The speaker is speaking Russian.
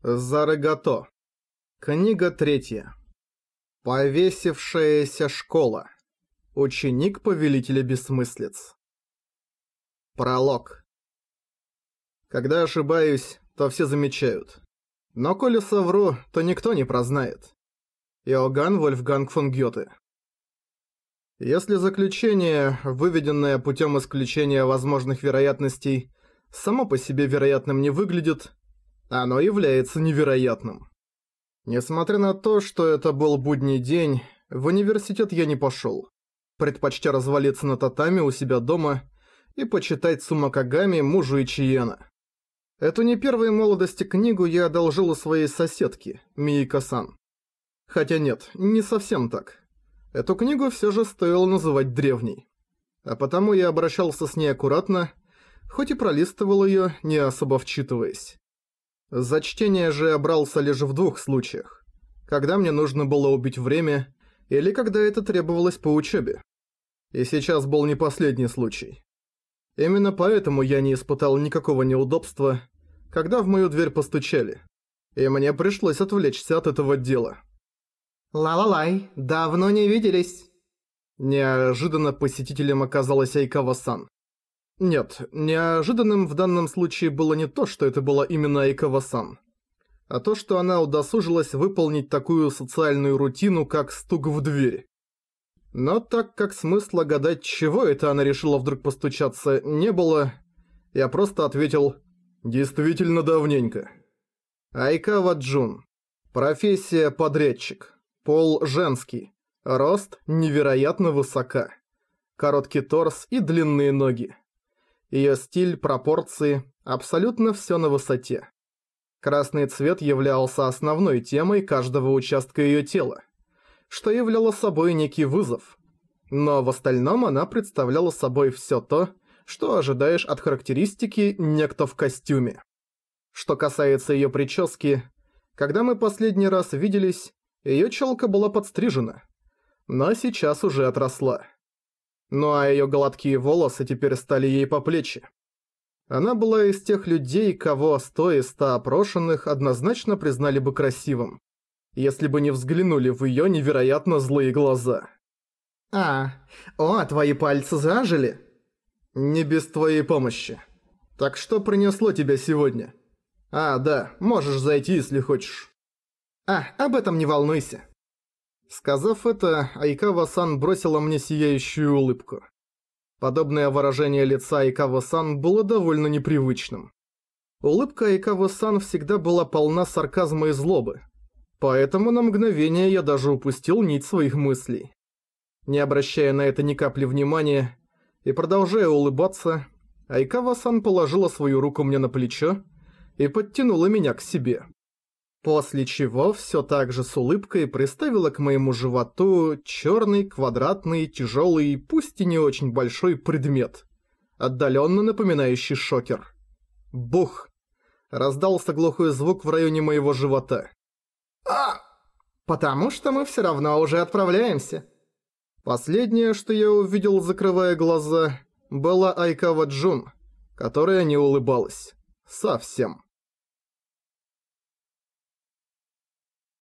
Зарыгато. Книга 3. Повесившаяся школа. Ученик Повелителя Бессмыслиц. Пролог. Когда ошибаюсь, то все замечают. Но коли совру, то никто не прознает. Иоганн Вольфганг фон Гёте. Если заключение, выведенное путем исключения возможных вероятностей, само по себе вероятным не выглядит, оно является невероятным. Несмотря на то, что это был будний день, в университет я не пошел, предпочтя развалиться на татами у себя дома и почитать Сумма Кагами мужу Ичиена. Эту не первой молодости книгу я одолжил у своей соседки, Миика-сан. Хотя нет, не совсем так. Эту книгу все же стоило называть древней. А потому я обращался с ней аккуратно, хоть и пролистывал ее, не особо вчитываясь. За чтение же я брался лишь в двух случаях. Когда мне нужно было убить время, или когда это требовалось по учебе. И сейчас был не последний случай. Именно поэтому я не испытал никакого неудобства, когда в мою дверь постучали, и мне пришлось отвлечься от этого дела. «Ла-ла-лай, давно не виделись!» Неожиданно посетителем оказалась Айкава-сан. Нет, неожиданным в данном случае было не то, что это была именно Айкава-сан, а то, что она удосужилась выполнить такую социальную рутину, как стук в дверь. Но так как смысла гадать, чего это она решила вдруг постучаться, не было, я просто ответил «Действительно давненько». Айкава Джун. Профессия подрядчик. Пол женский. Рост невероятно высока. Короткий торс и длинные ноги. Её стиль, пропорции, абсолютно всё на высоте. Красный цвет являлся основной темой каждого участка её тела, что являло собой некий вызов. Но в остальном она представляла собой всё то, что ожидаешь от характеристики «некто в костюме». Что касается её прически, когда мы последний раз виделись, её чёлка была подстрижена, но сейчас уже отросла. Ну а её гладкие волосы теперь стали ей по плечи. Она была из тех людей, кого 100 из 100 опрошенных однозначно признали бы красивым, если бы не взглянули в её невероятно злые глаза. Твои пальцы зажили?» «Не без твоей помощи. Так что принесло тебя сегодня? Да, можешь зайти, если хочешь». Об этом не волнуйся. Сказав это, Айкава-сан бросила мне сияющую улыбку. Подобное выражение лица Айкава-сан было довольно непривычным. Улыбка Айкава-сан всегда была полна сарказма и злобы, поэтому на мгновение я даже упустил нить своих мыслей. Не обращая на это ни капли внимания и продолжая улыбаться, Айкава-сан положила свою руку мне на плечо и подтянула меня к себе. После чего все так же с улыбкой приставила к моему животу черный, квадратный, тяжелый, пусть и не очень большой предмет, отдаленно напоминающий шокер. Бух! Раздался глухой звук в районе моего живота. Потому что мы все равно уже отправляемся. Последнее, что я увидел, закрывая глаза, была Айкава Джун, которая не улыбалась. Совсем.